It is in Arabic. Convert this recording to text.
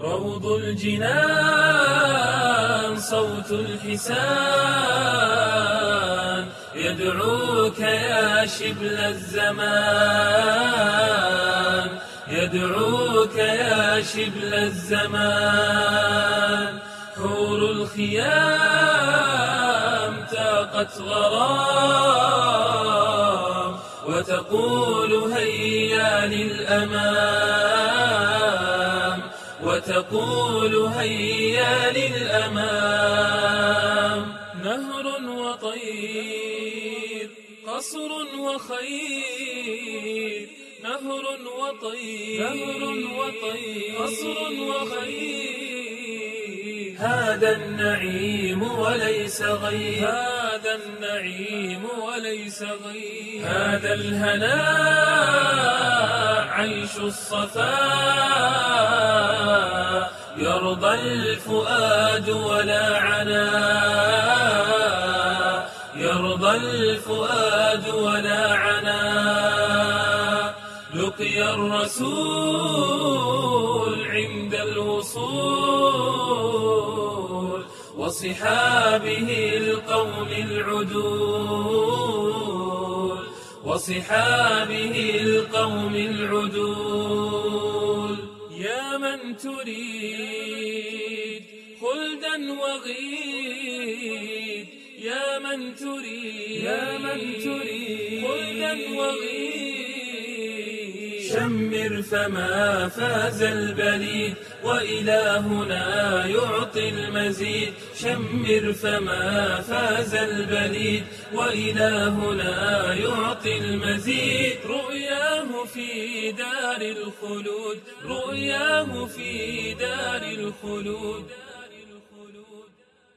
روض الجنان صوت الحسان يدعوك يا شبل الزمان، يدعوك يا شبل الزمان. حور الخيام تاقت غرام وتقول هيا للأمام، وتقول هيا للأمام. نهر وطير قصر وخير، نهر وطير قصر وخير. هذا النعيم وليس غير، هذا النعيم وليس غير. هذا الهناء عيش الصفاء، يرضى الفؤاد ولا عنا، يرضى الفؤاد ولا عنا. لقي الرسول عند الوصول وصحابه القوم العدول، وصحابه القوم العدول. يا من تريد خلدا وغيد، يا من تريد خلدا وغيد. شمر فما فاز البليد وإلهنا يعطي المزيد. شمر فما فاز البليد وإلهنا يعطي المزيد. رؤياه في دار الخلود، رؤياه في دار الخلود.